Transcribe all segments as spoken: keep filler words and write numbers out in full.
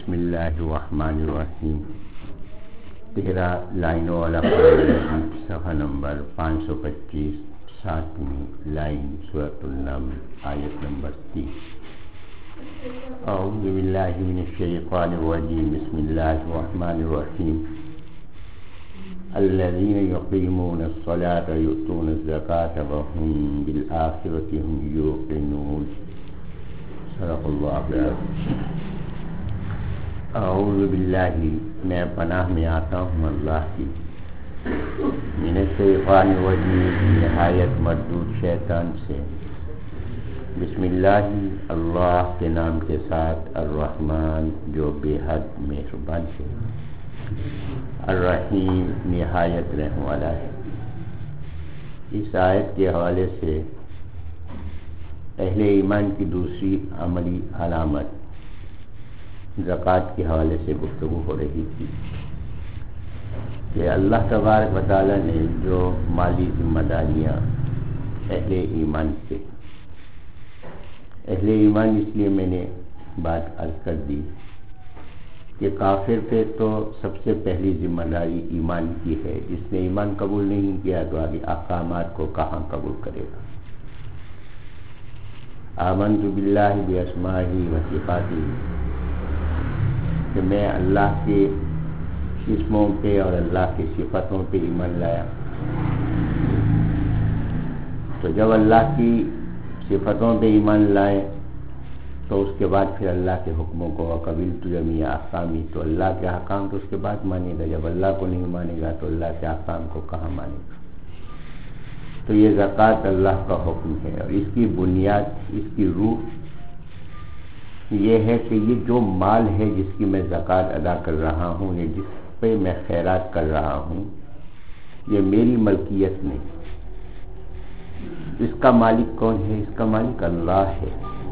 بسم اللہ الرحمن الرحیم. تیرہ لائنوں والا قرآن صفحہ نمبر پانچ سو پچیس، ساتویں لائن، سورۃ النمل، آیت نمبر تیس. اعوذ باللہ من الشیطان الرجیم. بسم اللہ الرحمن الرحیم. الذین یقیمون الصلاة ویؤتون الزکاة وهم بالآخرة هم یوقنون. صدق اللہ العظیم. اعوذ باللہ، میں پناہ میں آتا ہوں اللہ کی، من الشیطان الرجیم، نہایت مردود شیطان سے. بسم اللہ، اللہ کے نام کے ساتھ، الرحمن جو بے حد مہربان ہے، الرحیم نہایت رحم والا ہے. اس آیت کے حوالے سے اہل ایمان کی دوسری عملی علامت زکوٰۃ کے حوالے سے گفتگو ہو رہی تھی کہ اللہ تبارک و تعالیٰ نے جو مالی ذمہ داریاں اہل ایمان سے، اہل ایمان اس لیے میں نے بات عرض کر دی کہ کافر پہ تو سب سے پہلی ذمہ داری ایمان کی ہے. جس نے ایمان قبول نہیں کیا تو آگے احکامات کو کہاں قبول کرے گا. آمنت باللہ باسمائہ و صفاتہ، کہ میں اللہ کے اسموں پہ اور اللہ کی صفتوں پہ ایمان لایا. تو جب اللہ کی صفتوں پہ ایمان لائے تو اس کے بعد پھر اللہ کے حکموں کو قبلت جمیع احکامی، تو اللہ کے احکام تو اس کے بعد مانے گا. جب اللہ کو نہیں مانے گا تو اللہ کے احکام کو کہاں مانے گا. تو یہ زکوٰۃ اللہ کا حکم ہے، اور اس کی بنیاد، اس کی روح یہ ہے کہ یہ جو مال ہے جس کی میں زکوٰۃ ادا کر رہا ہوں، یہ جس پہ میں خیرات کر رہا ہوں، یہ میری ملکیت نہیں. اس کا مالک کون ہے؟ اس کا مالک اللہ ہے.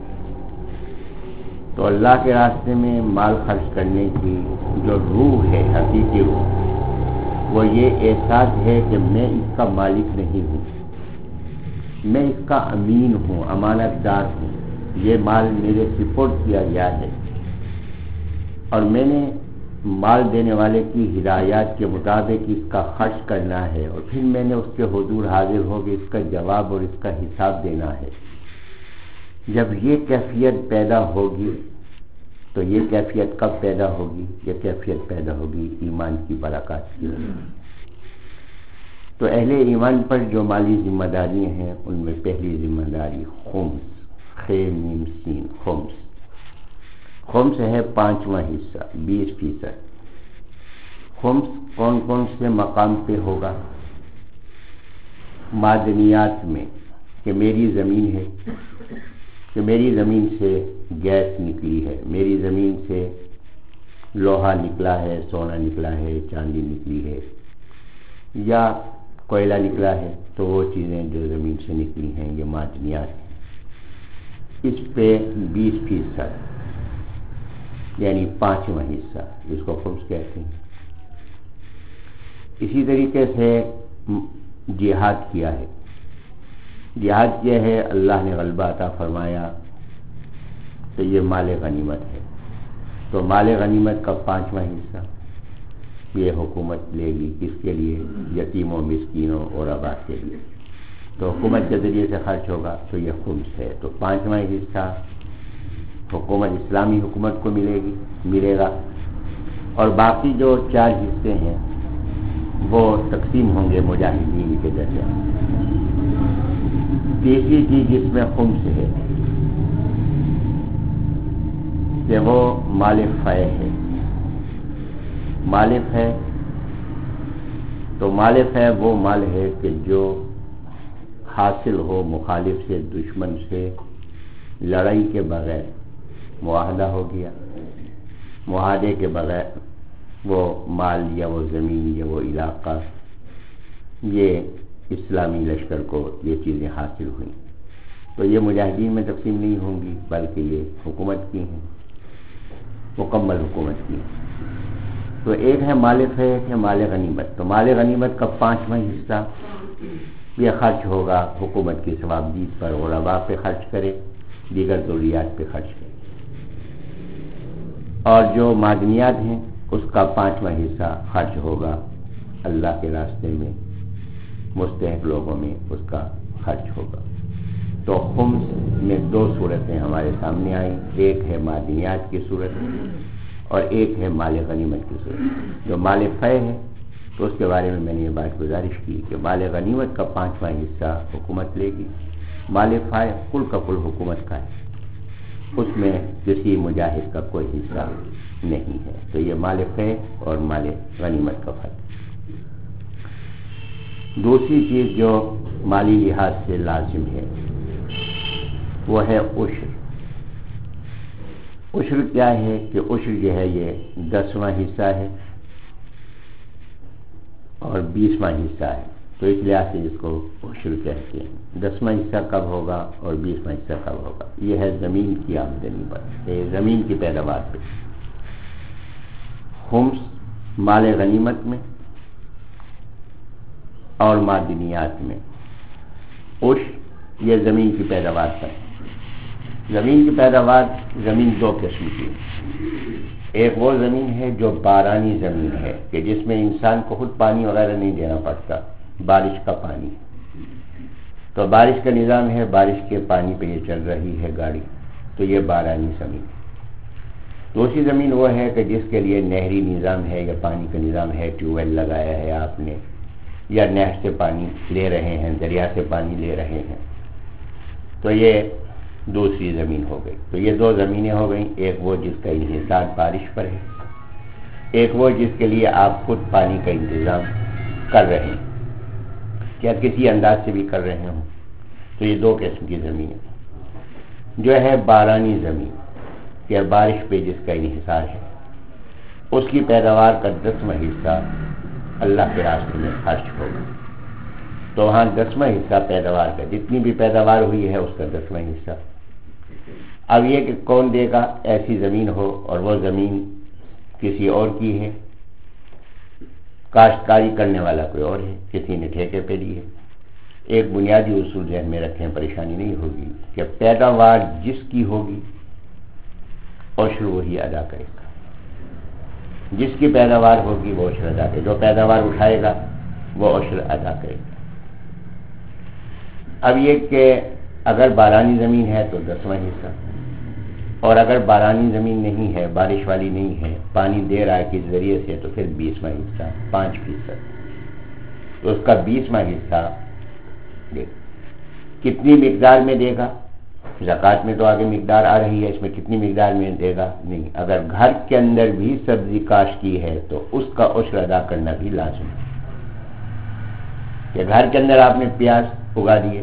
تو اللہ کے راستے میں مال خرچ کرنے کی جو روح ہے، حقیقی روح، وہ یہ احساس ہے کہ میں اس کا مالک نہیں ہوں، میں اس کا امین ہوں، امانت دار ہوں. یہ مال میرے سپرد کیا گیا ہے اور میں نے مال دینے والے کی ہدایات کے مطابق اس کا خرچ کرنا ہے، اور پھر میں نے اس کے حضور حاضر ہو کے اس کا جواب اور اس کا حساب دینا ہے. جب یہ کیفیت پیدا ہوگی تو یہ کیفیت کب پیدا ہوگی؟ یہ کیفیت پیدا ہوگی ایمان کی برکات کی. تو اہل ایمان پر جو مالی ذمہ داری ہیں ان میں پہلی ذمہ داری خمس، خ میم سین، خمس. خمس ہے پانچواں حصہ، بیس فیصد. خمس کون کون سے مقام پہ ہوگا؟ معدنیات میں، کہ میری زمین ہے، کہ میری زمین سے گیس نکلی ہے، میری زمین سے لوہا نکلا ہے، سونا نکلا ہے، چاندی نکلی ہے، یا کوئلہ نکلا ہے. تو وہ چیزیں جو زمین سے نکلی ہیں یہ معدنیات ہیں. اس پہ بیس فیصد یعنی پانچواں حصہ، جس کو خمس کہتے ہیں. اسی طریقے سے جہاد کیا ہے، جہاد کیا ہے، اللہ نے غلبہ عطا فرمایا تو یہ مال غنیمت ہے. تو مال غنیمت کا پانچواں حصہ یہ حکومت لے گی. کس کے لیے؟ یتیموں، مسکینوں اور غربا کے لیے. تو حکومت کے ذریعے سے خرچ ہوگا تو یہ خمس ہے. تو پانچواں حصہ حکومت، اسلامی حکومت کو ملے گی، ملے گا. اور باقی جو چار حصے ہیں وہ تقسیم ہوں گے مجاہدین کے ذریعے. تیسری چیز جس میں خمس ہے کہ وہ مال فے ہے. مال فے، تو مال فے وہ مال ہے کہ جو حاصل ہو مخالف سے، دشمن سے لڑائی کے بغیر. معاہدہ ہو گیا، معاہدے کے بغیر وہ مال یا وہ زمین یا وہ علاقہ، یہ اسلامی لشکر کو یہ چیزیں حاصل ہوئیں تو یہ مجاہدین میں تقسیم نہیں ہوں گی، بلکہ یہ حکومت کی ہیں، مکمل حکومت کی ہیں. تو ایک ہے مال فے، ایک ہے مال غنیمت. تو مال غنیمت کا پانچواں حصہ یہ خرچ ہوگا حکومت کی ثوابدید پر، غربا پہ خرچ کرے، دیگر ضروریات پہ خرچ کرے. اور جو معدنیات ہیں اس کا پانچواں حصہ خرچ ہوگا اللہ کے راستے میں، مستحق لوگوں میں اس کا خرچ ہوگا۔ تو خمس میں دو صورتیں ہمارے سامنے آئیں، ایک ہے معدنیات کی صورت اور ایک ہے مال غنیمت کی صورت۔ جو مال فے ہے تو اس کے بارے میں میں نے یہ بات گزارش کی کہ مال غنیمت کا پانچواں حصہ حکومت لے گی، مال فے کل کا کل حکومت کا ہے، اس میں کسی مجاہد کا کوئی حصہ نہیں ہے۔ تو یہ مال فے اور مال غنیمت کا فرق۔ دوسری چیز جو مالی لحاظ سے لازم ہے وہ ہے عشر۔ عشر کیا ہے کہ عشر جو ہے یہ دسواں حصہ ہے اور بیسواں حصہ ہے، تو اس لحاظ سے اس کو عشر کہتے ہیں۔ دسواں حصہ کب ہوگا اور بیسواں حصہ کب ہوگا؟ یہ ہے زمین کی آمدنی پر، یہ زمین کی پیداوار پہ۔ خمس مال غنیمت میں اور معدنیات میں، عشر یہ زمین کی پیداوار پر۔ زمین کی پیداوار زمین دو قسم کی ہے، ایک وہ زمین ہے جو بارانی زمین ہے کہ جس میں انسان کو خود پانی وغیرہ نہیں دینا پڑتا، بارش کا پانی، تو بارش کا نظام ہے، بارش کے پانی پہ یہ چل رہی ہے گاڑی، تو یہ بارانی زمین۔ دوسری زمین وہ ہے کہ جس کے لیے نہری نظام ہے یا پانی کا نظام ہے، ٹیوب ویل لگایا ہے آپ نے یا نہر سے پانی لے رہے ہیں، دریا سے پانی لے رہے ہیں، تو یہ دوسری زمین ہو گئی۔ تو یہ دو زمینیں ہو گئیں، ایک وہ جس کا انحصار بارش پر ہے، ایک وہ جس کے لیے آپ خود پانی کا انتظام کر رہے ہیں یا کسی انداز سے بھی کر رہے ہوں، تو یہ دو قسم کی زمینیں۔ جو ہے بارانی زمین یا بارش پہ جس کا انحصار ہے، اس کی پیداوار کا دسواں حصہ اللہ کے راستے میں خرچ ہوگا، تو وہاں دسواں حصہ پیداوار کا، جتنی بھی پیداوار ہوئی ہے اس کا دسواں حصہ۔ اب یہ کہ کون دے گا؟ ایسی زمین ہو اور وہ زمین کسی اور کی ہے، کاشتکاری کرنے والا کوئی اور ہے، کسی نے ٹھیکے پہ لی ہے۔ ایک بنیادی اصول ذہن میں رکھیں، پریشانی نہیں ہوگی کہ پیداوار جس کی ہوگی عشر وہی ادا کرے گا، جس کی پیداوار ہوگی وہ عشر ادا کرے گا، جو پیداوار اٹھائے گا وہ عشر ادا کرے گا۔ اب یہ کہ اگر بارانی زمین ہے تو دسواں حصہ، اور اگر بارانی زمین نہیں ہے، بارش والی نہیں ہے، پانی دے رہا ہے کس ذریعے سے، تو پھر بیسواں حصہ، پانچ فیصد، تو اس کا بیسواں حصہ دے گا۔ کتنی مقدار میں دے گا؟ زکوٰۃ میں تو آگے مقدار آ رہی ہے، اس میں کتنی مقدار میں دے گا نہیں۔ اگر گھر کے اندر بھی سبزی کاشت کی ہے تو اس کا عشر ادا کرنا بھی لازم ہے، کہ گھر کے اندر آپ نے پیاز اگا دیے،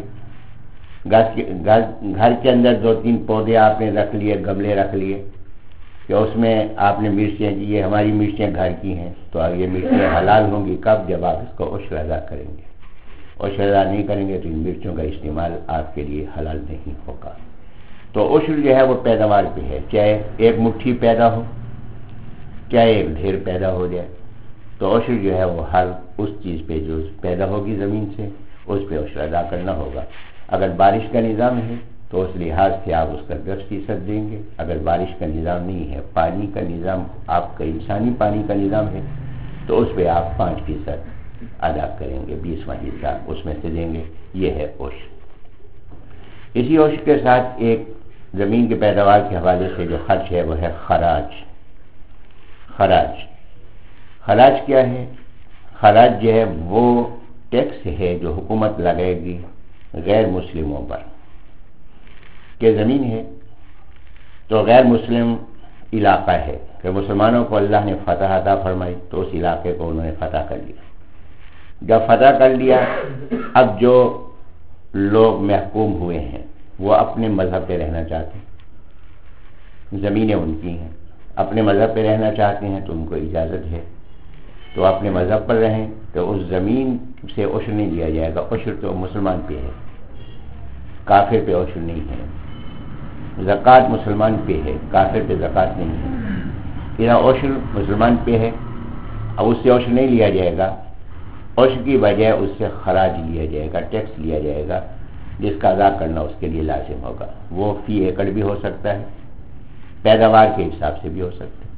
گھر کے اندر دو تین پودے آپ نے رکھ لیے، گملے رکھ لیے، کہ اس میں آپ نے مرچیں، یہ ہماری مرچیں گھر کی ہیں، تو اب یہ مرچیں حلال ہوں گی کب؟ جب آپ اس کو عشر ادا کریں گے۔ عشر ادا نہیں کریں گے تو ان مرچوں کا استعمال آپ کے لیے حلال نہیں ہوگا۔ تو عشر جو ہے وہ پیداوار پہ ہے، چاہے ایک مٹھی پیدا ہو چاہے ایک ڈھیر پیدا ہو جائے، تو عشر جو ہے وہ ہر اس چیز پہ جو پیدا ہوگی زمین سے، اس پہ عشر ادا کرنا ہوگا۔ اگر بارش کا نظام ہے تو اس لحاظ سے آپ اس کا دس فیصد دیں گے، اگر بارش کا نظام نہیں ہے، پانی کا نظام آپ کا انسانی پانی کا نظام ہے، تو اس پہ آپ پانچ فیصد ادا کریں گے، بیسواں حصہ اس میں سے دیں گے۔ یہ ہے عشر۔ اسی عشر کے ساتھ ایک زمین کی پیداوار کے حوالے سے جو خرچ ہے وہ ہے خراج۔ خراج خراج کیا ہے؟ خراج جو ہے وہ ٹیکس ہے جو حکومت لگائے گی غیر مسلموں پر، کہ زمین ہے تو غیر مسلم علاقہ ہے، کہ مسلمانوں کو اللہ نے فتح عطا فرمائی تو اس علاقے کو انہوں نے فتح کر لیا۔ جب فتح کر لیا، اب جو لوگ محکوم ہوئے ہیں وہ اپنے مذہب پہ رہنا چاہتے ہیں، زمینیں ان کی ہیں، اپنے مذہب پہ رہنا چاہتے ہیں تو ان کو اجازت ہے، تو اپنے مذہب پر رہیں، تو اس زمین سے عشر نہیں لیا جائے گا، عشر تو مسلمان پہ ہے، کافر پہ عشر نہیں ہے۔ زکوٰۃ مسلمان پہ ہے، کافر پہ زکوٰۃ نہیں ہے، یہاں عشر مسلمان پہ ہے، اب اس سے عشر نہیں لیا جائے گا، عشر کی بجائے اس سے خراج لیا جائے گا، ٹیکس لیا جائے گا، جس کا ادا کرنا اس کے لیے لازم ہوگا۔ وہ فی ایکڑ بھی ہو سکتا ہے، پیداوار کے حساب سے بھی ہو سکتا ہے۔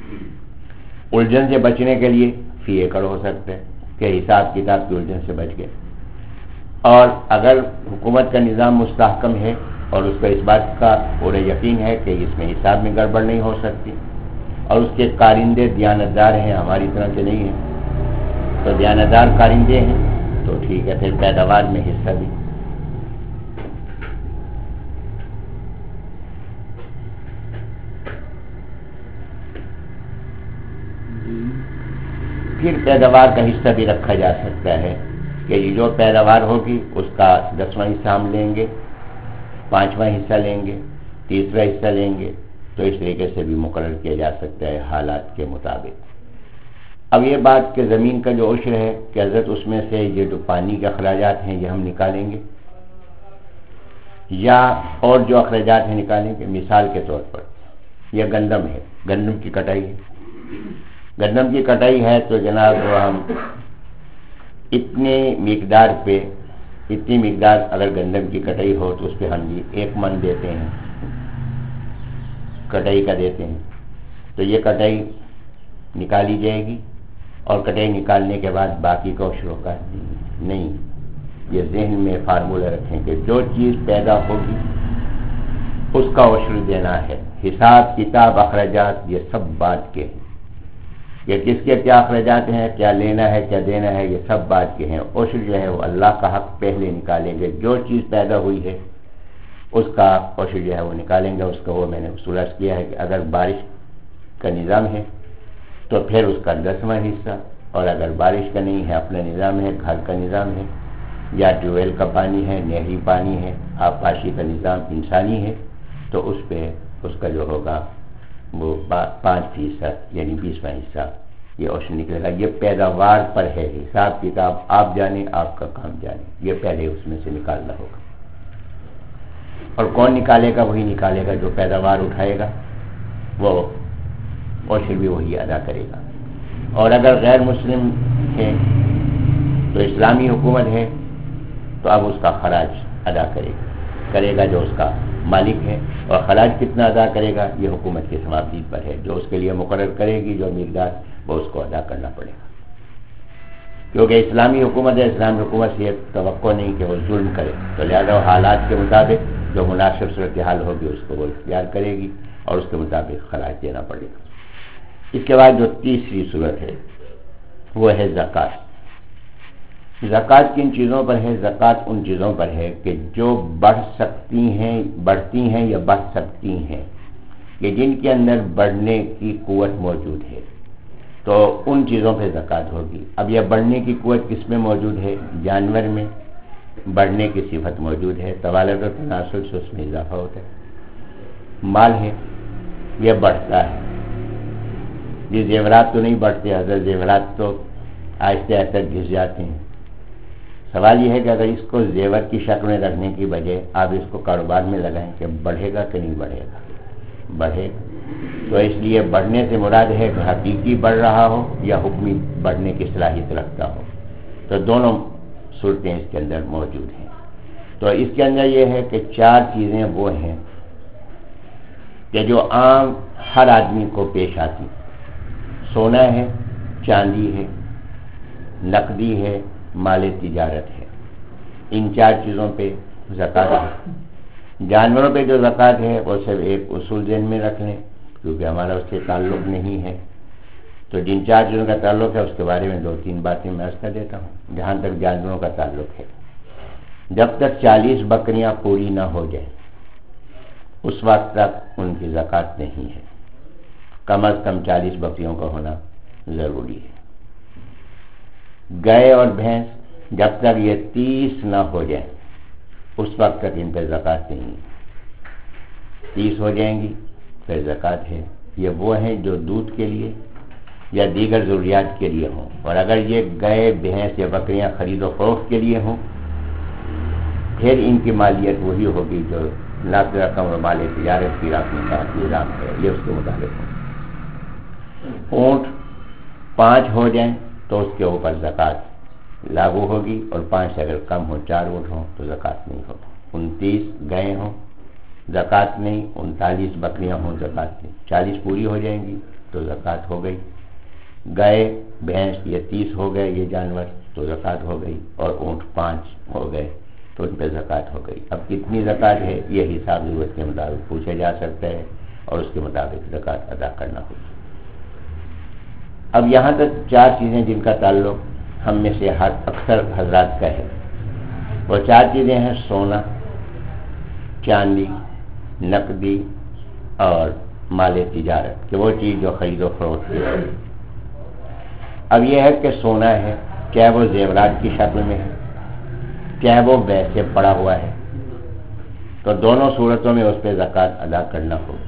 الجھن سے بچنے کے لیے فی ایکڑ ہو سکتا ہے کہ حساب کتاب کی الجھن سے بچ گئے، اور اگر حکومت کا نظام مستحکم ہے اور اس کا اس بات کا پورا یقین ہے کہ اس میں حساب میں گڑبڑ نہیں ہو سکتی، اور اس کے کارندے دیانتدار ہیں، ہماری طرح کے نہیں ہیں، تو دیانتدار کارندے ہیں تو ٹھیک ہے، پھر پیداوار میں حصہ بھی۔ پھر پیداوار کا حصہ بھی رکھا جا سکتا ہے کہ یہ جو پیداوار ہوگی اس کا دسواں حصہ ہم لیں گے، پانچواں حصہ لیں گے، تیسرا حصہ لیں گے، تو اس طریقے سے بھی مقرر کیا جا سکتا ہے حالات کے مطابق۔ اب یہ بات کہ زمین کا جو عشر ہے کہ حضرت اس میں سے یہ جو پانی کے اخراجات ہیں یہ ہم نکالیں گے یا اور جو اخراجات ہیں نکالیں گے۔ مثال کے طور پر یہ گندم ہے، گندم کی کٹائی ہے، گندم کی کٹائی ہے تو جناب ہم اتنے مقدار پہ اتنی مقدار اگر گندم کی کٹائی ہو تو اس پہ ہم جی ایک من دیتے ہیں، کٹائی کا دیتے ہیں، تو یہ کٹائی نکالی جائے گی، اور کٹائی نکالنے کے بعد باقی کا عشر ہوگا نہیں۔ یہ ذہن میں فارمولہ رکھیں کہ جو چیز پیدا ہوگی اس کا عشر دینا ہے۔ حساب کتاب اخراجات یہ سب بات کے ہیں، یہ کس کے کیا اخراجات ہیں، کیا لینا ہے کیا دینا ہے، یہ سب بات کے ہیں۔ عشر جو ہے وہ اللہ کا حق پہلے نکالیں گے، جو چیز پیدا ہوئی ہے اس کا عشر جو ہے وہ نکالیں گے۔ اس کا وہ میں نے اصول عرض کیا ہے کہ اگر بارش کا نظام ہے تو پھر اس کا دسواں حصہ، اور اگر بارش کا نہیں ہے، اپنا نظام ہے، گھر کا نظام ہے، یا ٹیوب ویل کا پانی ہے، نہری پانی ہے، آبپاشی کا نظام انسانی ہے، تو اس پہ اس کا جو ہوگا وہ پانچ فیصد یعنی بیسواں حصہ یہ عشر نکلے گا۔ یہ پیداوار پر ہے، حساب کتاب آپ جانیں، آپ کا کام جانیں، یہ پہلے اس میں سے نکالنا ہوگا۔ اور کون نکالے گا؟ وہی نکالے گا جو پیداوار اٹھائے گا، وہ عشر بھی وہی ادا کرے گا۔ اور اگر غیر مسلم ہے تو اسلامی حکومت ہے تو اب اس کا خراج ادا کرے گا کرے گا جو اس کا مالک ہے، اور خراج کتنا ادا کرے گا یہ حکومت کے ثوابدید پر ہے، جو اس کے لیے مقرر کرے گی جو مقدار وہ اس کو ادا کرنا پڑے گا، کیونکہ اسلامی حکومت ہے۔ اسلامی حکومت سے یہ توقع نہیں کہ وہ ظلم کرے، تو لہذا حالات کے مطابق جو مناسب صورتحال ہوگی اس کو وہ اختیار کرے گی اور اس کے مطابق خراج دینا پڑے گا۔ اس کے بعد جو تیسری صورت ہے وہ ہے زکوٰۃ۔ زکوٰۃ کن چیزوں پر ہے؟ زکوٰۃ ان چیزوں پر ہے کہ جو بڑھ سکتی ہیں بڑھتی ہیں یا بڑھ سکتی ہیں، کہ جن کے اندر بڑھنے کی قوت موجود ہے، تو ان چیزوں پہ زکوٰۃ ہوگی۔ اب یہ بڑھنے کی قوت کس میں موجود ہے؟ جانور میں بڑھنے کی صفت موجود ہے، توالد و تناسل سے اس میں اضافہ ہوتا ہے۔ مال ہے یہ بڑھتا ہے، یہ زیورات تو نہیں بڑھتے، حضرت زیورات تو آہستہ آہستہ گھس جاتے ہیں۔ سوال یہ ہے کہ اگر اس کو زیور کی شکل میں رکھنے کی بجائے آپ اس کو کاروبار میں لگائیں کہ بڑھے گا کہ نہیں بڑھے گا؟ بڑھے گا۔ تو اس لیے بڑھنے سے مراد ہے کہ حقیقی بڑھ رہا ہو یا حکمی بڑھنے کی صلاحیت رکھتا ہو، تو دونوں صورتیں اس کے اندر موجود ہیں۔ تو اس کے اندر یہ ہے کہ چار چیزیں وہ ہیں کہ جو عام ہر آدمی کو پیش آتی، سونا ہے، چاندی ہے، نقدی ہے، مال تجارت ہے، ان چار چیزوں پہ زکوٰۃ ہے۔ جانوروں پہ جو زکوٰۃ ہے وہ صرف ایک اصول ذہن میں رکھ لیں، کیونکہ ہمارا اس سے تعلق نہیں ہے، تو جن چار چیزوں کا تعلق ہے اس کے بارے میں دو تین باتیں میں عرض کر دیتا ہوں۔ جہاں تک جانوروں کا تعلق ہے، جب تک چالیس بکریاں پوری نہ ہو جائیں اس وقت تک ان کی زکوٰۃ نہیں ہے، کم از کم چالیس بکریوں کا ہونا ضروری ہے۔ گائے اور بھینس جب تک یہ تیس نہ ہو جائیں اس وقت تک ان پہ زکوٰۃ نہیں ہے، تیس ہو جائیں گی پھر زکوٰۃ ہے۔ یہ وہ ہیں جو دودھ کے لیے یا دیگر ضروریات کے لیے ہوں، اور اگر یہ گائے بھینس یا بکریاں خرید و فروخت کے لیے ہوں پھر ان کی مالیت وہی ہوگی جو نقد رقم اور مال تجارت کی رقم کا نظام ہے، یہ اس کے مطابق ہو۔ اونٹ پانچ ہو جائیں تو اس کے اوپر زکوٰۃ لاگو ہوگی، اور پانچ سے اگر کم ہو، چار اونٹ ہوں تو زکوٰۃ نہیں ہوگی۔ انتیس گائے ہوں زکوٰۃ نہیں، انتالیس بکریاں ہوں زکوٰۃ نہیں، چالیس پوری ہو جائیں گی تو زکوٰۃ ہو گئی، گائے بھینس یہ تیس ہو گئے یہ جانور تو زکوٰۃ ہو گئی، اور اونٹ پانچ ہو گئے تو ان پہ زکوٰۃ ہو گئی۔ اب کتنی زکوٰۃ ہے یہ حساب ضرورت کے مطابق پوچھا جا سکتا ہے اور اس کے مطابق زکوٰۃ ادا کرنا ہوگی۔ اب یہاں تک چار چیزیں جن کا تعلق ہم میں سے اکثر حضرات کا ہے، وہ چار چیزیں ہیں سونا، چاندی، نقدی اور مال تجارت، کہ وہ چیز جو خرید و فروخت کی ہے۔ اب یہ ہے کہ سونا ہے، چاہے وہ زیورات کی شکل میں ہے چاہے وہ ویسے پڑا ہوا ہے، تو دونوں صورتوں میں اس پہ زکوٰۃ ادا کرنا ہوگی۔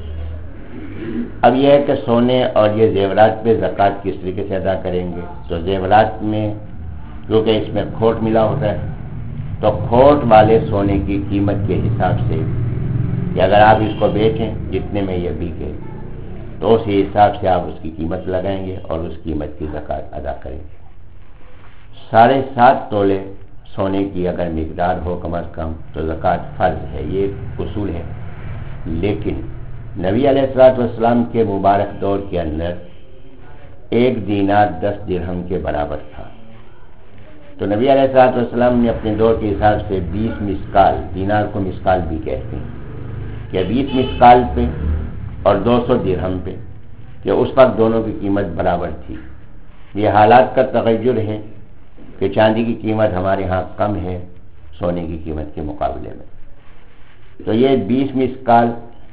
اب یہ ہے کہ سونے اور یہ زیورات پہ زکوٰۃ کس طریقے سے ادا کریں گے، تو زیورات میں کیونکہ اس میں کھوٹ ملا ہوتا ہے تو کھوٹ والے سونے کی قیمت کے حساب سے کہ اگر آپ اس کو بیچیں جتنے میں یہ بکے تو اس حساب سے آپ اس کی قیمت لگائیں گے اور اس قیمت کی زکوٰۃ ادا کریں گے۔ ساڑھے سات تولے سونے کی اگر مقدار ہو کم از کم تو زکوٰۃ فرض ہے، یہ ایک اصول ہے۔ لیکن نبی علیہ الصلوۃ والسلام کے مبارک دور کے اندر ایک دینار دس درہم کے برابر تھا، تو نبی علیہ الصلوۃ والسلام نے اپنے دور کے حساب سے بیس مسکال، دینار کو مسکال بھی کہتے ہیں، کہ بیس مسکال پہ اور دو سو درہم پہ، کہ اس وقت دونوں کی قیمت برابر تھی۔ یہ حالات کا تغیر ہے کہ چاندی کی قیمت ہمارے ہاں کم ہے سونے کی قیمت کے مقابلے میں، تو یہ بیس مسکال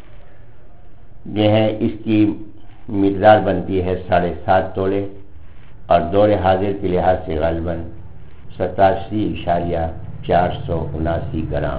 جو ہے اس کی مقدار بنتی ہے ساڑھے سات تولے، اور دور حاضر کے لحاظ سے غالباً ستاسی اشاریہ چار سو اناسی گرام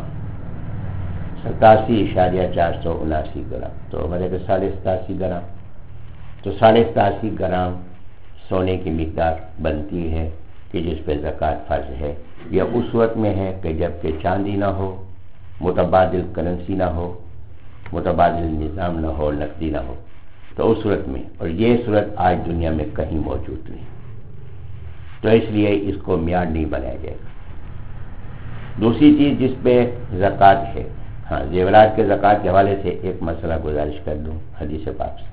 ستاسی اشاریہ چار سو اناسی گرام تو مطلب کہ ساڑھے ستاسی گرام تو ساڑھے ستاسی گرام سونے کی مقدار بنتی ہے کہ جس پہ زکوٰۃ فرض ہے۔ یہ اس صورت میں ہے کہ جب کہ چاندی نہ ہو، متبادل کرنسی نہ ہو، متبادل نظام نہ ہو، نقدی نہ ہو، تو اس صورت میں، اور یہ صورت آج دنیا میں کہیں موجود نہیں، تو اس لیے اس کو معیار نہیں بنایا جائے گا۔ دوسری چیز جس پہ زکوٰۃ ہے، ہاں زیورات کے زکوٰۃ کے حوالے سے ایک مسئلہ گزارش کر دوں حدیث پاک سے،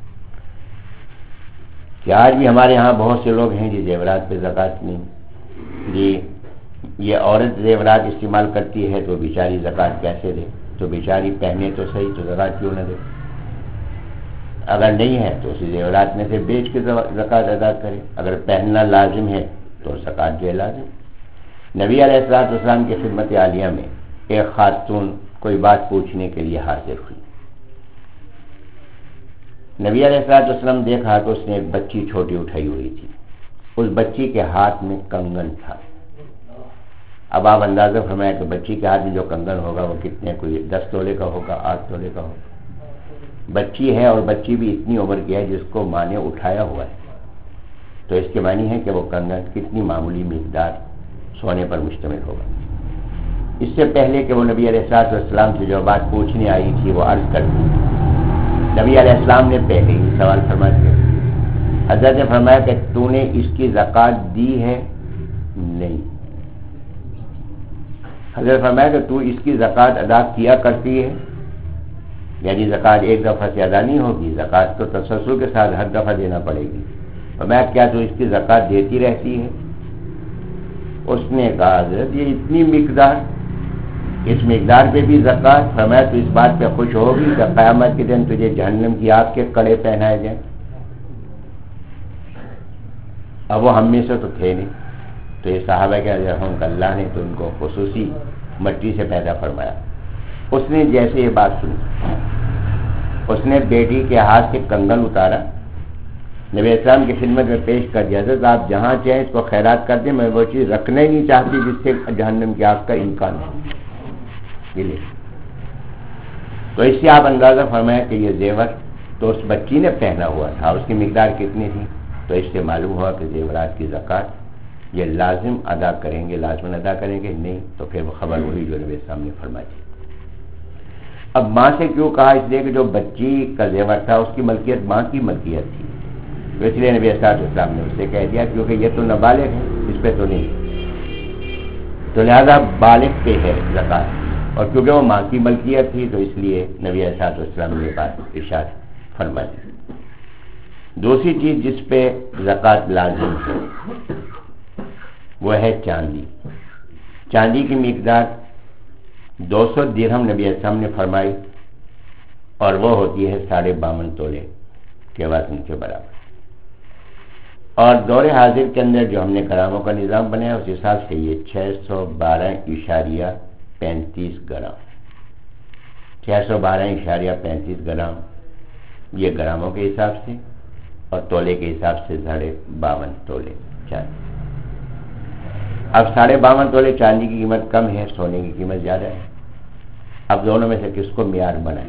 کہ آج بھی ہمارے ہاں بہت سے لوگ ہیں جی زیورات پہ زکوٰۃ نہیں، جی یہ عورت زیورات استعمال کرتی ہے تو بیچاری زکوٰۃ کیسے دے، تو بیچاری پہنے تو صحیح تو زکوٰۃ کیوں نہ دے، اگر نہیں ہے تو اسی زیورات میں سے بیچ کے زکوٰۃ ادا کرے، اگر پہننا لازم ہے تو زکوٰۃ جو ہے لازم۔ نبی علیہ الصلوۃ والسلام کی خدمت عالیہ میں ایک خاتون کوئی بات پوچھنے کے لیے حاضر ہوئی، نبی علیہ الصلوۃ والسلام دیکھا تو اس نے ایک بچی چھوٹی اٹھائی ہوئی تھی، اس بچی کے ہاتھ میں کنگن تھا۔ اب آپ اندازہ فرمائیں کہ بچی کے ہاتھ میں جو کنگن ہوگا وہ کتنے، کوئی دس تولے کا ہوگا، آٹھ تولے کا ہوگا، بچی ہے اور بچی بھی اتنی عمر کی ہے جس کو ماں نے اٹھایا ہوا ہے، تو اس کے معنی ہے کہ وہ کنگن کتنی معمولی مقدار سونے پر مشتمل ہوگا۔ اس سے پہلے کہ وہ نبی علیہ الصلوۃ والسلام سے جو بات پوچھنے آئی تھی وہ عرض کرتی، نبی علیہ السلام نے پہلے ہی سوال فرما دیا۔ حضرت نے فرمایا کہ تو نے اس کی زکوٰۃ دی ہے؟ نہیں۔ حضرت فرمایا کہ تو اس کی زکوٰۃ ادا کیا کرتی ہے؟ یعنی زکوٰۃ ایک دفعہ سے ادا نہیں ہوگی، زکوٰۃ تو تسلسل کے ساتھ ہر دفعہ دینا پڑے گی۔ فرمایا کیا تو اس کی زکوٰۃ دیتی رہتی ہے؟ اس نے کہا حضرت یہ اتنی مقدار، اس مقدار پہ بھی زکوٰۃ؟ فرمایا تو اس بات پہ خوش ہوگی کہ قیامت کے دن تجھے جہنم کی آگ کے کڑے پہنائے جائیں؟ اب وہ ہم میں سے تو تھے نہیں، تو یہ صحابہ کے رحمۃ اللہ نے تو ان کو خصوصی مٹی سے پیدا فرمایا۔ اس نے جیسے یہ بات سنی، اس نے بیٹی کے ہاتھ سے کنگن اتارا، نبی اسلام کی خدمت میں پیش کر دیا، حضرت آپ جہاں چاہیں اس کو خیرات کر دیں، میں وہ چیز رکھنا ہی نہیں چاہتی جس سے جہنم کی آگ کا امکان ہے۔ یہ تو اس سے آپ اندازہ فرمایا کہ یہ زیور تو اس بچی نے پہنا ہوا تھا، اس کی مقدار کتنی تھی، تو اس سے معلوم ہوا کہ زیورات کی زکوٰۃ یہ لازم ادا کریں گے، لازماً ادا کریں گے، نہیں تو پھر وہ خبر وہی جو نبی سامنے فرمائی تھی۔ اب ماں سے کیوں کہا؟ اس لیے کہ جو بچی کا زیور تھا اس کی ملکیت ماں کی ملکیت تھی، تو اس لیے نبی صلی اللہ علیہ وسلم نے اسے کہہ دیا کیونکہ یہ تو نابالغ ہے، اس پہ تو نہیں، تو لہذا بالغ پہ ہے زکوٰۃ، اور کیونکہ وہ ماں کی ملکیت تھی تو اس لیے نبی صلی اللہ علیہ وسلم نے بات ارشاد فرما دی۔ دوسری چیز جس پہ زکوٰۃ لازم ہے وہ ہے چاندی. چاندی کی مقدار دو سو درہم نبی اسلام نے فرمائی اور وہ ہوتی ہے ساڑھے باون تولے کے وزن کے برابر. اور دور حاضر کے اندر جو ہم نے گراموں کا نظام بنایا اس حساب سے یہ چھ سو بارہ اشاریہ پینتیس گرام چھ سو بارہ اشاریہ پینتیس گرام یہ گراموں کے حساب سے اور تولے کے حساب سے ساڑھے باون تولے چاندی. اب ساڑھے باون تولے چاندی کی قیمت کم ہے، سونے کی قیمت زیادہ ہے. اب دونوں میں سے کس کو معیار بنائیں؟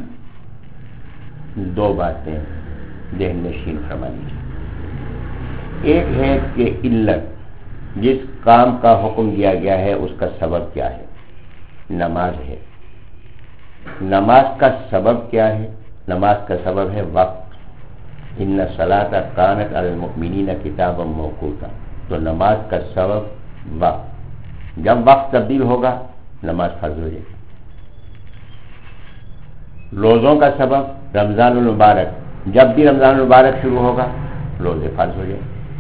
دو باتیں ذہن نشین فرما لیجیے. ایک ہے کہ علت، جس کام کا حکم دیا گیا ہے اس کا سبب کیا ہے. نماز ہے. نماز کا سبب کیا ہے؟ نماز کا سبب ہے وقت. ان الصلاۃ کانت علی المؤمنین کتابا موقوتا. تو نماز کا سبب وقت. جب وقت تبدیل ہوگا نماز فرض ہو جائے گی. روزوں کا سبب رمضان المبارک. جب بھی رمضان المبارک شروع ہوگا روزے فرض ہو جائے.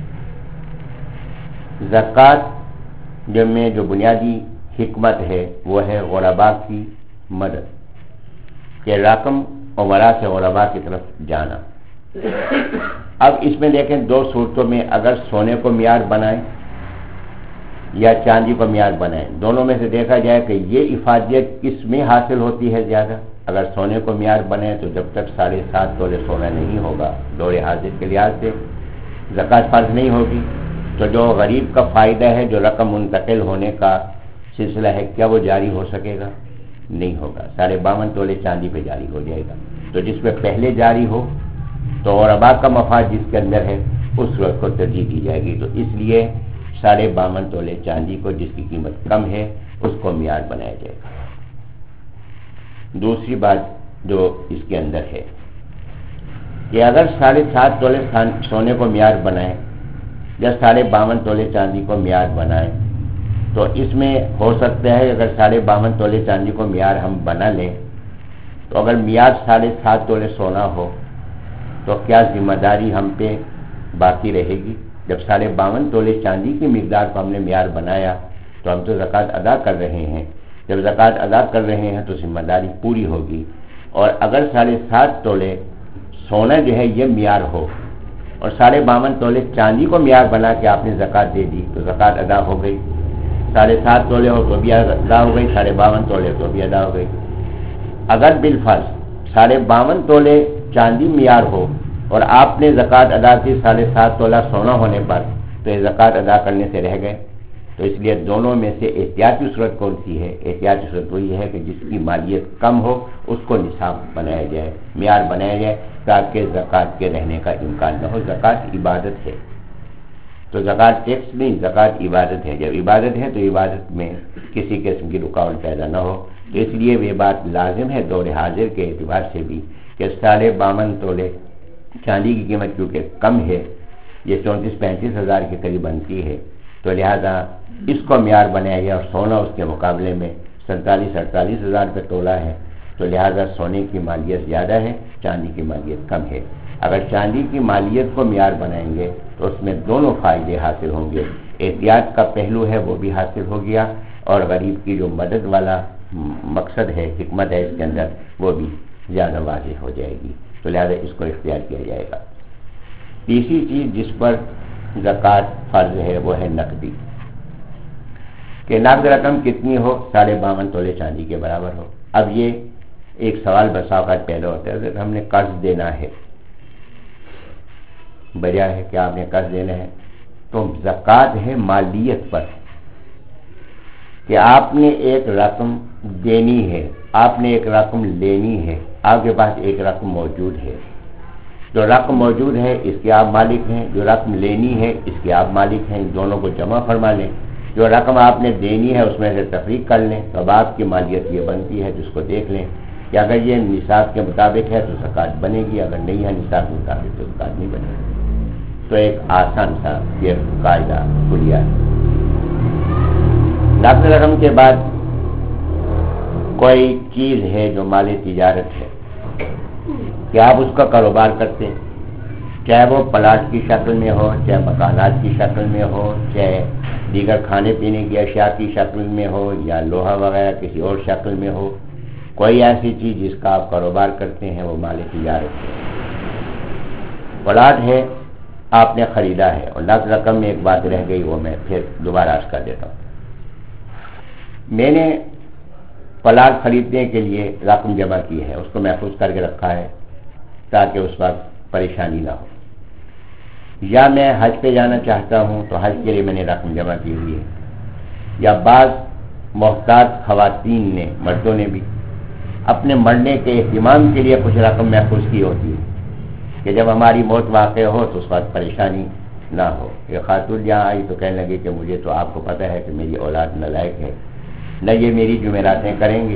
زکوٰۃ جب میں جو بنیادی حکمت ہے وہ ہے غرباء کی مدد، کہ رقم عمرا سے غرباء کی طرف جانا. اب اس میں دیکھیں دو صورتوں میں اگر سونے کو معیار بنائیں یا چاندی کو معیار بنائیں، دونوں میں سے دیکھا جائے کہ یہ افادیت کس میں حاصل ہوتی ہے زیادہ. اگر سونے کو معیار بنائیں تو جب تک ساڑھے سات تولے سونا نہیں ہوگا دور حاضر کے لحاظ سے زکوٰۃ فرض نہیں ہوگی. تو جو غریب کا فائدہ ہے، جو رقم منتقل ہونے کا سلسلہ ہے، کیا وہ جاری ہو سکے گا؟ نہیں ہوگا. ساڑھے باون تولے چاندی پہ جاری ہو جائے گا. تو جس پہ پہلے جاری ہو تو غرباء کا مفاد جس کے اندر ہے اس وقت کو ترجیح دی جائے گی. تو اس لیے ساڑھے باون تولے چاندی کو جس کی قیمت کم ہے اس کو معیار بنایا جائے گا. دوسری بات جو اس کے اندر ہے کہ اگر ساڑھے سات تولے سونے کو معیار بنائیں یا ساڑھے باون تولے چاندی کو معیار بنائیں تو اس میں ہو سکتا ہے اگر ساڑھے باون تولے چاندی کو معیار ہم بنا لیں تو اگر معیار ساڑھے سات تولے سونا ہو تو کیا ذمہ داری ہم پہ باقی رہے گی؟ جب ساڑھے باون تولے چاندی کی مقدار کو ہم نے معیار بنایا تو ہم تو زکوٰۃ ادا کر رہے ہیں. جب زکوٰۃ ادا کر رہے ہیں تو ذمہ داری پوری ہوگی. اور اگر ساڑھے سات تولے سونا جو ہے یہ معیار ہو اور ساڑھے باون تولے چاندی کو معیار بنا کے آپ نے زکوٰۃ دے دی تو زکوٰۃ ادا ہو گئی. ساڑھے سات تولے ہو تو بھی ادا ہو گئی، ساڑھے باون تولے تو بھی ادا ہو گئی. اگر بالفرض ساڑھے باون تولے چاندی معیار ہو اور آپ نے زکوٰۃ ادا کی ساڑھے سات تولہ سونا ہونے پر تو یہ زکوٰۃ ادا کرنے سے رہ گئے. تو اس لیے دونوں میں سے احتیاطی صورت کون سی ہے؟ احتیاطی صورت وہی ہے کہ جس کی مالیت کم ہو اس کو نصاب بنایا جائے، معیار بنایا جائے تاکہ زکوٰۃ کے رہنے کا امکان نہ ہو. زکوٰۃ عبادت ہے تو زکوٰۃ ٹیکس نہیں، زکوٰۃ عبادت ہے. جب عبادت ہے تو عبادت میں کسی قسم کی رکاوٹ پیدا نہ ہو. تو اس لیے یہ بات لازم ہے دور حاضر کے اعتبار سے بھی کہ ساڑھے باون تولے چاندی کی قیمت کیونکہ کم ہے، یہ چونتیس پینتیس ہزار کے قریب بنتی ہے، تو لہذا اس کو معیار بنایا گیا. اور سونا اس کے مقابلے میں سینتالیس اڑتالیس ہزار روپے تولہ ہے، تو لہذا سونے کی مالیت زیادہ ہے، چاندی کی مالیت کم ہے. اگر چاندی کی مالیت کو معیار بنائیں گے تو اس میں دونوں فائدے حاصل ہوں گے. احتیاط کا پہلو ہے وہ بھی حاصل ہو گیا اور غریب کی جو مدد والا مقصد ہے، حکمت ہے اس کے اندر، وہ بھی زیادہ واضح ہو جائے گی. تو لہذا اس کو اختیار کیا جائے گا. تیسری چیز جس پر زکوٰۃ فرض ہے وہ ہے نقدی، کہ نقد رقم کتنی ہو؟ ساڑھے باون تولے چاندی کے برابر ہو. اب یہ ایک سوال بسا اوقات پیدا ہوتا ہے کہ ہم نے قرض دینا ہے، بجا ہے کہ آپ نے قرض دینا ہے، تو زکوٰۃ ہے مالیت پر، کہ آپ نے ایک رقم دینی ہے، آپ نے ایک رقم لینی ہے، آپ کے پاس ایک رقم موجود ہے. جو رقم موجود ہے اس کے آپ مالک ہیں، جو رقم لینی ہے اس کے آپ مالک ہیں. دونوں کو جمع فرما لیں. جو رقم آپ نے دینی ہے اس میں سے تفریق کر لیں تو اب آپ کی مالیت یہ بنتی ہے جس کو دیکھ لیں کہ اگر یہ نصاب کے مطابق ہے تو زکوٰۃ بنے گی، اگر نہیں ہے نصاب کے مطابق تو زکوٰۃ نہیں بنے گی. تو ایک آسان سا یہ قاعدہ کلیہ ہے. نقد رقم کے بعد کوئی چیز ہے جو مال تجارت ہے کہ آپ اس کا کاروبار کرتے ہیں، چاہے وہ پلاٹ کی شکل میں ہو، چاہے مکانات کی شکل میں ہو، چاہے دیگر کھانے پینے کی اشیاء کی شکل میں ہو، یا لوہا وغیرہ کسی اور شکل میں ہو، کوئی ایسی چیز جس کا آپ کاروبار کرتے ہیں وہ مال تجارت ہے۔ پلاٹ ہے آپ نے خریدا ہے، اور نقد رقم میں ایک بات رہ گئی، وہ میں پھر دوبارہ عرض کر دیتا ہوں۔ میں نے پلاٹ خریدنے کے لیے رقم جمع کی ہے، اس کو محفوظ کر کے رکھا ہے تاکہ اس وقت پریشانی نہ ہو، یا میں حج پہ جانا چاہتا ہوں تو حج کے لیے میں نے رقم جمع کی ہوئی ہے، یا بعض محتاج خواتین نے، مردوں نے بھی اپنے مرنے کے اہتمام کے لیے کچھ رقم محفوظ کی ہوتی ہے کہ جب ہماری موت واقع ہو تو اس وقت پریشانی نہ ہو۔ یہ خاتون یہاں آئی تو کہنے لگی کہ مجھے تو آپ کو پتہ ہے کہ میری اولاد نالائق ہے، نہ یہ میری جمعراتیں کریں گے،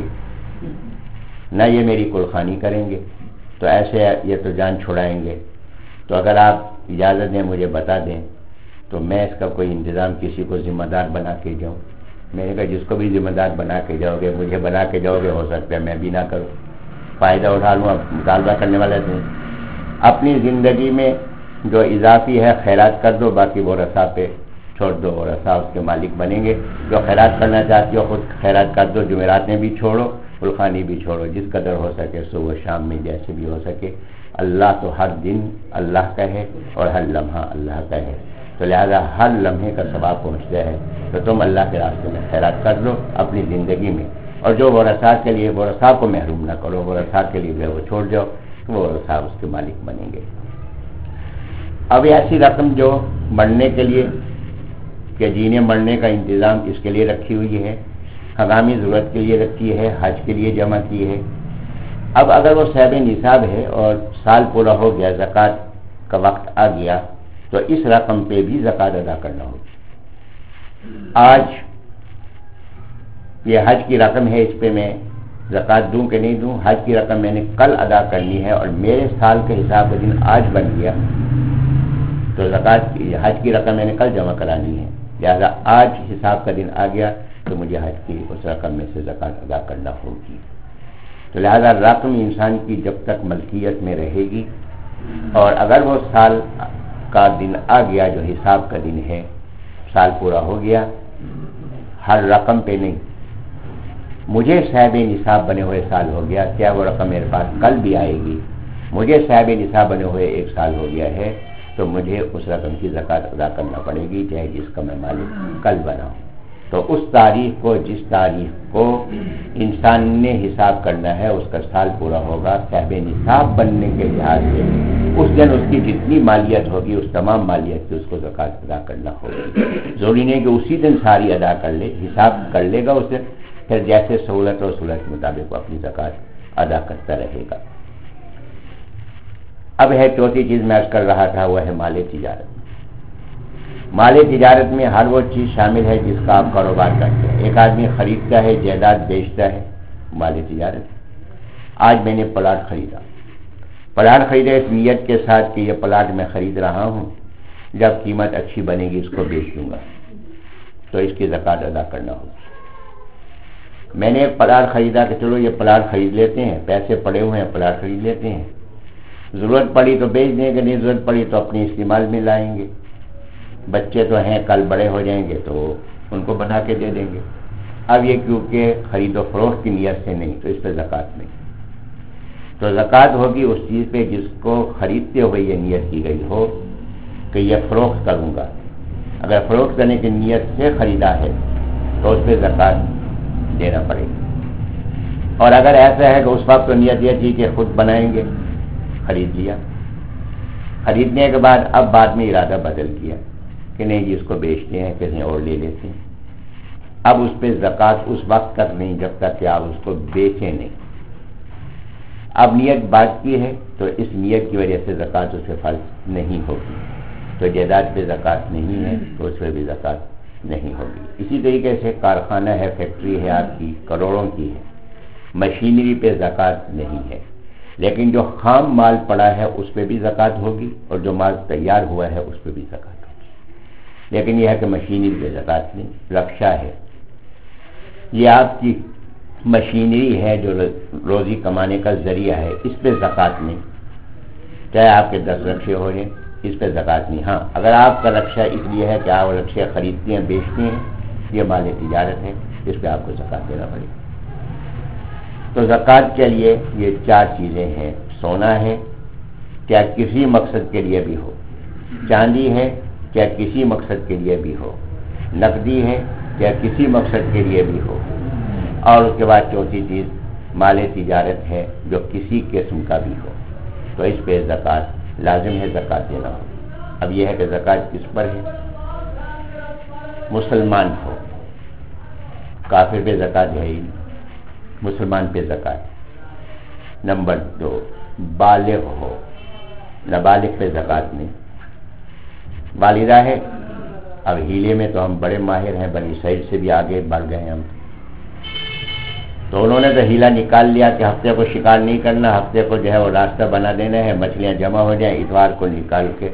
نہ یہ میری کلخانی کریں گے، تو ایسے یہ تو جان چھڑائیں گے، تو اگر آپ اجازت دیں مجھے بتا دیں تو میں اس کا کوئی انتظام کسی کو ذمہ دار بنا کے جاؤں۔ میں نے کہا جس کو بھی ذمہ دار بنا کے جاؤ گے، مجھے بنا کے جاؤ گے، ہو سکتا ہے میں بھی نہ کروں، فائدہ اٹھا لوں، مطالبہ کرنے والا نہیں۔ اپنی زندگی میں جو اضافی ہے خیرات کر دو، باقی وہ رسا پہ چھوڑ دو، اور رسا اس کے مالک بنیں گے۔ جو خیرات کرنا چاہتی ہو خود خیرات کر دو، جمعراتیں بھی چھوڑو، کلخانی بھی چھوڑو، جس قدر ہو سکے صبح شام میں جیسے بھی ہو سکے۔ اللہ تو ہر دن اللہ کا ہے اور ہر لمحہ اللہ کا ہے، تو لہذا ہر لمحے کا ثواب پہنچتا ہے، تو تم اللہ کے راستے میں خیرات کر لو اپنی زندگی میں، اور جو ورثہ کے لیے ورثہ کو محروم نہ کرو، ورثہ کے لیے وہ چھوڑ جاؤ، تو وہ ورثہ اس کے مالک بنیں گے۔ اب ایسی رقم جو مرنے کے لیے، کہ جینے مرنے کا انتظام اس کے لیے رکھی ہوئی ہے، ہنگامی ضرورت کے لیے رکھی ہے، حج کے لیے جمع کی ہے، اب اگر وہ صاحب نصاب ہے اور سال پورا ہو گیا، زکوٰۃ کا وقت آ گیا، تو اس رقم پہ بھی زکوٰۃ ادا کرنا ہوگی۔ آج یہ حج کی رقم ہے، اس پہ میں زکوٰۃ دوں کہ نہیں دوں؟ حج کی رقم میں نے کل ادا کرنی ہے، اور میرے سال کے حساب کا دن آج بن گیا، تو زکوٰۃ کی حج کی رقم میں نے کل جمع کرانی ہے، لہذا آج حساب کا دن آ گیا تو مجھے حج کی اس رقم میں سے زکوٰۃ ادا کرنا ہوگی۔ تو لہذا رقم انسان کی جب تک ملکیت میں رہے گی، اور اگر وہ سال کا دن آ گیا جو حساب کا دن ہے، سال پورا ہو گیا، ہر رقم پہ نہیں، مجھے صاحب نصاب بنے ہوئے سال ہو گیا، کیا وہ رقم میرے پاس کل بھی آئے گی؟ مجھے صاحب نصاب بنے ہوئے ایک سال ہو گیا ہے، تو مجھے اس رقم کی زکوٰۃ ادا کرنا پڑے گی، چاہے جس کا میں مالک کل بنا ہوں۔ تو اس تاریخ کو، جس تاریخ کو انسان نے حساب کرنا ہے، اس کا سال پورا ہوگا، صاحب نصاب بننے کے لحاظ سے اس دن اس کی جتنی مالیت ہوگی، اس تمام مالیت کی اس کو زکوٰۃ ادا کرنا ہوگی۔ ضروری نہیں کہ اسی دن ساری ادا کر لے، حساب کر لے گا اس دن، پھر جیسے سہولت اور سہولت کے مطابق وہ اپنی زکوٰۃ ادا کرتا رہے گا۔ اب ہے چوتھی چیز میں عرض کر رہا تھا، وہ ہے مال تجارت۔ مال تجارت میں ہر وہ چیز شامل ہے جس کا آپ کاروبار کرتے ہیں۔ ایک آدمی خریدتا ہے، جائیداد بیچتا ہے، مال تجارت۔ آج میں نے پلاٹ خریدا، پلاٹ خریدا اس نیت کے ساتھ کہ یہ پلاٹ میں خرید رہا ہوں، جب قیمت اچھی بنے گی اس کو بیچ دوں گا، تو اس کی زکوٰۃ ادا کرنا ہوگی۔ میں نے ایک پلاٹ خریدا کہ چلو یہ پلاٹ خرید لیتے ہیں، پیسے پڑے ہوئے ہیں، پلاٹ خرید لیتے ہیں، ضرورت پڑی تو بیچ دیں گے، نہیں ضرورت پڑی تو اپنے استعمال میں لائیں گے، بچے تو ہیں کل بڑے ہو جائیں گے تو ان کو بنا کے دے دیں گے۔ اب یہ کیونکہ خرید و فروخت کی نیت سے نہیں، تو اس پہ زکوٰۃ نہیں، تو زکوٰۃ ہوگی اس چیز پہ جس کو خریدتے ہوئے یہ نیت کی گئی ہو کہ یہ فروخت کروں گا۔ اگر فروخت کرنے کی نیت سے خریدا ہے تو اس پہ زکوٰۃ دینا پڑے گی، اور اگر ایسا ہے کہ اس وقت تو نیت یہ تھی کہ خود بنائیں گے، خرید لیا، خریدنے کے بعد اب بعد میں ارادہ بدل کیا کہ نہیں جی اس کو بیچتے ہیں، کہیں اور لے لیتے ہیں، اب اس پہ زکوٰۃ اس وقت تک نہیں جب تک کہ آپ اس کو بیچیں نہیں۔ اب نیت بات کی ہے تو اس نیت کی وجہ سے زکوٰۃ اس پہ فرض نہیں ہوگی، تو جائیداد پہ زکوٰۃ نہیں ہے تو اس پہ بھی زکوٰۃ نہیں ہوگی۔ اسی طریقے سے کارخانہ ہے، فیکٹری ہے آپ کی، کروڑوں کی ہے، مشینری پہ زکوٰۃ نہیں ہے، لیکن جو خام مال پڑا ہے اس پہ بھی زکوٰۃ ہوگی، اور جو مال تیار ہوا ہے اس پہ بھی زکوٰۃ ہوگی۔ لیکن یہ ہے کہ مشینری پہ زکوٰۃ نہیں۔ رکشا ہے، یہ آپ کی مشینری ہے جو روزی کمانے کا ذریعہ ہے، اس پہ زکوٰۃ نہیں۔ چاہے آپ کے دس رکشے ہو جائیں، اس پہ زکوٰۃ نہیں. ہاں اگر آپ کا رکشہ اس لیے ہے کہ آپ وہ رکشے خریدتی ہیں بیچتی ہیں، یہ مال تجارت ہے، اس پہ آپ کو زکوٰۃ دینا پڑے گا. تو زکوٰۃ کے لیے یہ چار چیزیں ہیں. سونا ہے کیا کسی مقصد کے لیے بھی ہو، چاندی ہے کیا کسی مقصد کے لیے بھی ہو، نقدی ہے کیا کسی مقصد کے لیے بھی ہو، اور اس کے بعد چوتھی چیز مال تجارت ہے جو کسی قسم کا بھی ہو، تو اس پہ زکوٰۃ لازم ہے، زکوٰۃ دینا ہو. اب یہ ہے کہ زکوٰۃ کس پر ہے؟ مسلمان ہو، کافر پہ زکوٰۃ ہے ہی، مسلمان پہ زکوٰۃ. نمبر دو بالغ ہو، نابالغ پہ زکوٰۃ نہیں. والدہ ہے، اب ہیلے میں تو ہم بڑے ماہر ہیں، بنی اسرائیل سے بھی آگے بڑھ گئے ہیں ہم، تو انہوں نے تو ہیلا نکال لیا کہ ہفتے کو شکار نہیں کرنا، ہفتے کو جو ہے وہ راستہ بنا دینا ہے، مچھلیاں جمع ہو جائیں، اتوار کو نکال کے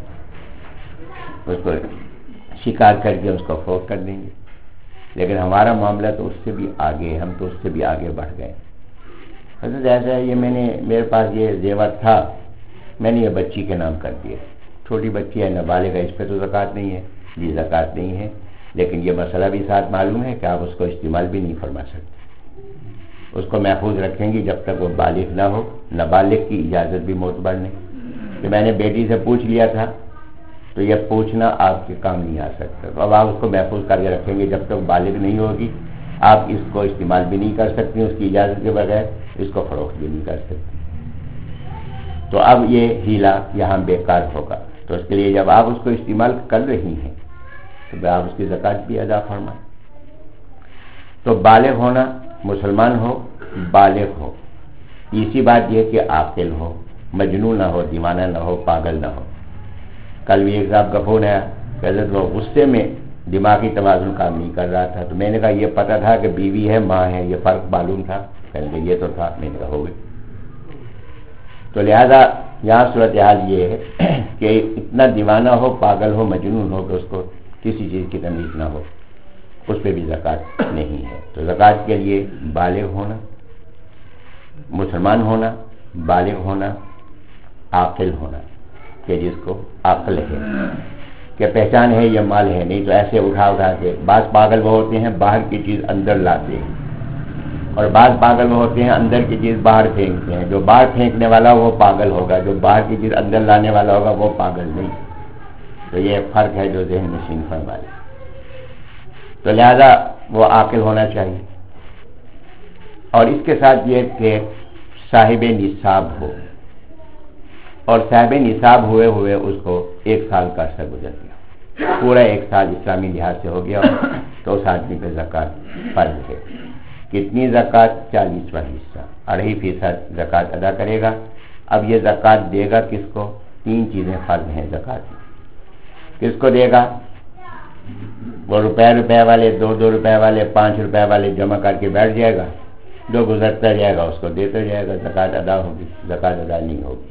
اس کو شکار کر کے اس کو فروخت کر دیں گے. لیکن ہمارا معاملہ تو اس سے بھی آگے، ہم تو اس سے بھی آگے بڑھ گئے. حضرت ایسا ہے، یہ میں نے میرے پاس یہ زیور تھا، میں نے یہ بچی کے نام کر دیا، چھوٹی بچی ہے، نابالغ ہے، اس پہ تو زکوٰۃ نہیں ہے. جی زکوٰۃ نہیں ہے، لیکن یہ مسئلہ بھی ساتھ معلوم ہے کہ آپ اس کو استعمال بھی نہیں فرما سکتے. اس کو محفوظ رکھیں گی جب تک وہ بالغ نہ ہو. نابالغ کی اجازت بھی معتبر نہیں. کہ میں نے بیٹی سے پوچھ لیا تھا، تو یہ پوچھنا آپ کے کام نہیں آ سکتا. تو اب آپ اس کو محفوظ کر کے رکھیں گے، جب تک بالغ نہیں ہوگی آپ اس کو استعمال بھی نہیں کر سکتے اس کی اجازت کے بغیر، اس کو فروخت بھی نہیں کر سکتے. تو اب یہ ہیلا یہاں بیکار ہوگا. تو اس کے لیے جب آپ اس کو استعمال کر رہی ہیں تو آپ اس کی زکوٰۃ بھی ادا فرمائیں. تو بالغ ہونا، مسلمان ہو، بالغ ہو. تیسری بات یہ کہ عاقل ہو، مجنون نہ ہو، دیوانہ نہ ہو، پاگل نہ ہو. کل بھی ایک صاحب کا فون آیا کہ حضرت وہ غصے میں دماغی توازن کام نہیں کر رہا تھا. تو میں نے کہا یہ پتہ تھا کہ بیوی ہے، ماں ہے، یہ فرق معلوم تھا؟ کہنے کہ یہ تو تھا. میں نے کہا ہو گئی. تو لہذا یہاں صورتحال یہ ہے کہ اتنا دیوانہ ہو، پاگل ہو، مجنون ہو کہ اس کو کسی چیز کی تمیز نہ ہو، اس پہ بھی زکوٰۃ نہیں ہے. تو زکوٰۃ کے لیے بالغ ہونا، مسلمان ہونا، بالغ ہونا، عاقل ہونا، کہ جس کو عقل ہے کہ پہچان ہے یہ مال ہے. نہیں تو ایسے اٹھا اٹھا کے بعض پاگل وہ ہوتے ہیں باہر کی چیز اندر لاتے ہیں، اور بعض پاگل وہ ہوتے ہیں اندر کی چیز باہر پھینکتے ہیں. جو باہر پھینکنے والا وہ پاگل ہوگا، جو باہر کی چیز اندر لانے والا ہوگا وہ پاگل نہیں. تو یہ فرق ہے جو ذہن نشین فرما لے. تو لہذا وہ عاقل ہونا چاہیے. اور اس کے ساتھ یہ کہ صاحب نصاب ہو، اور صاحب نصاب ہوئے ہوئے اس کو ایک سال کا عرصہ گزر گیا، پورا ایک سال اسلامی لحاظ سے ہو گیا، تو اس آدمی پہ زکوٰۃ فرض ہے. کتنی زکوٰۃ؟ چالیسواں حصہ، اڑھائی فیصد زکوٰۃ ادا کرے گا. اب یہ زکوٰۃ دے گا کس کو؟ تین چیزیں فرض ہیں زکوٰۃ میں. کس کو دے گا؟ وہ روپے روپے والے، دو دو روپے والے، پانچ روپے والے جمع کر کے بیٹھ جائے گا، جو گزرتا جائے گا اس کو دیتا جائے گا، زکوٰۃ ادا ہوگی. زکوٰۃ ادا نہیں ہوگی.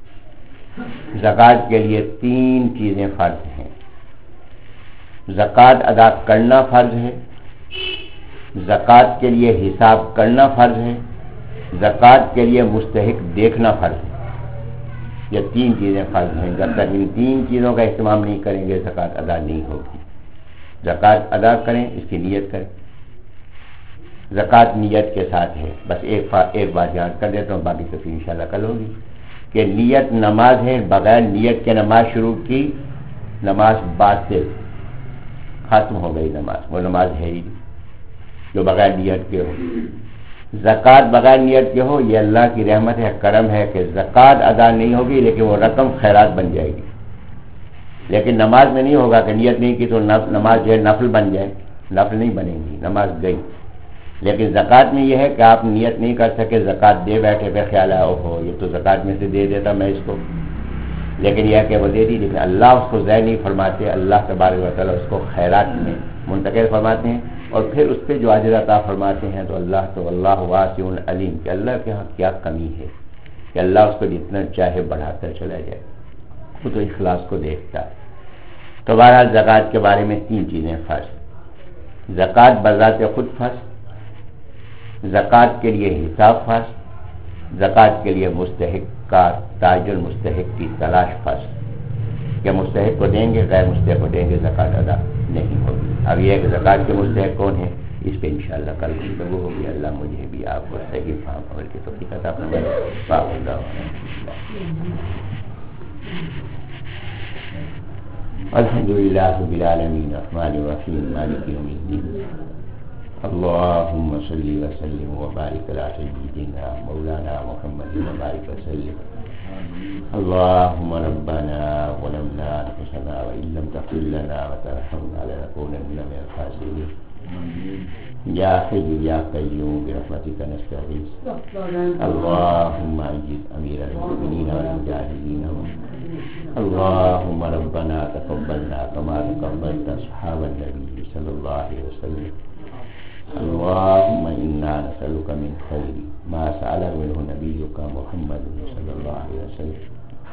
زکوٰۃ کے لیے تین چیزیں فرض ہیں. زکوٰۃ ادا کرنا فرض ہے، زکوٰۃ کے لیے حساب کرنا فرض ہے، زکوٰۃ کے لیے مستحق دیکھنا فرض ہے. یہ تین چیزیں فرض ہیں. جب تک ان تین چیزوں کا اہتمام نہیں کریں گے زکوٰۃ ادا نہیں ہوگی. زکوٰۃ ادا کریں، اس کی نیت کریں. زکوٰۃ نیت کے ساتھ ہے. بس ایک ایک بات یاد کر دیتا ہوں، باقی تو پھر انشاءاللہ کل ہوگی. کہ نیت نماز ہے، بغیر نیت کے نماز شروع کی نماز باطل، ختم ہو گئی نماز، وہ نماز ہے ہی جو بغیر نیت کے ہو. زکوٰۃ بغیر نیت کے ہو، یہ اللہ کی رحمت ہے، کرم ہے کہ زکوٰۃ ادا نہیں ہوگی لیکن وہ رقم خیرات بن جائے گی. لیکن نماز میں نہیں ہوگا کہ نیت نہیں کی تو نماز جو ہے نفل بن جائے، نفل نہیں بنے گی، نماز گئی. لیکن زکوٰۃ میں یہ ہے کہ آپ نیت نہیں کر سکے، زکوٰۃ دے بیٹھے پہ خیال آیا ہو یہ تو زکوٰۃ میں سے دے دیتا میں اس کو، لیکن یہ کہ وہ دے دی، لیکن اللہ اس کو ضائع نہیں فرماتے. اللہ تبارک و تعالیٰ اس کو خیرات میں منتقل فرماتے ہیں، اور پھر اس پہ جو اجر عطا فرماتے ہیں. تو اللہ تو اللہ واسع علیم، کہ اللہ کے ہاں کیا کمی ہے کہ اللہ اس کو جتنا چاہے بڑھاتا چلا جائے، وہ تو اخلاص کو دیکھتا ہے. تو بہرحال زکوٰۃ کے بارے میں تین چیزیں فرض. زکوٰۃ بذات خود فرض، زکوٰۃ کے لیے حساب فرض، زکوٰۃ کے لیے مستحق کا تاج المستحق کی تلاش پھنس کہ مستحق کو دیں گے غیر مستحق کو دیں گے زکوٰۃ ادا نہیں ہوگی. اب یہ کہ زکوٰۃ کے مستحق کون ہیں اس پہ انشاءاللہ کل گفتگو ہوگی. اللہ مجھے بھی آپ کو صحیح فہم عمل کی توفیق عطا فرمائے. الحمد للہ رب العالمین الرحمن الرحیم مالک یوم الدین. اللهم صل وسلم وبارك على سيدنا مولانا محمد وبارك وسلم. اللهم ربنا ظلمنا انفسنا وان لم تغفر لنا وترحمنا لنكونن من الخاسرين. يا حي يا قيوم برحمتك نستغيث. اللهم اجز امير المؤمنين والمجاهدين. اللهم ربنا تقبلنا كما تقبلت اصحاب النبي صلى الله عليه وسلم. اللهم إنا نسألك من خير ما سأل منه نبيك محمد صلى الله عليه وسلم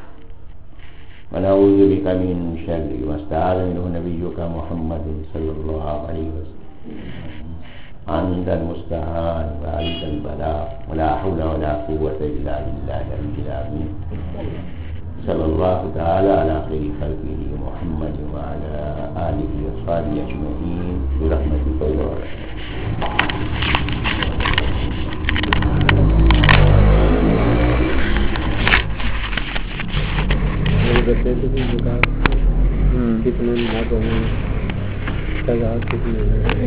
ونعوذ بك من شر ما استعاذ منه نبيك محمد صلى الله عليه وسلم. أنت المستعان وعليك البلاغ ولا حول ولا قوة إلا بالله العلي العظيم. صلى الله تعالى على خير خلقه محمد وعلى آله وصحبه أجمعين برحمتك يا رب. کتنے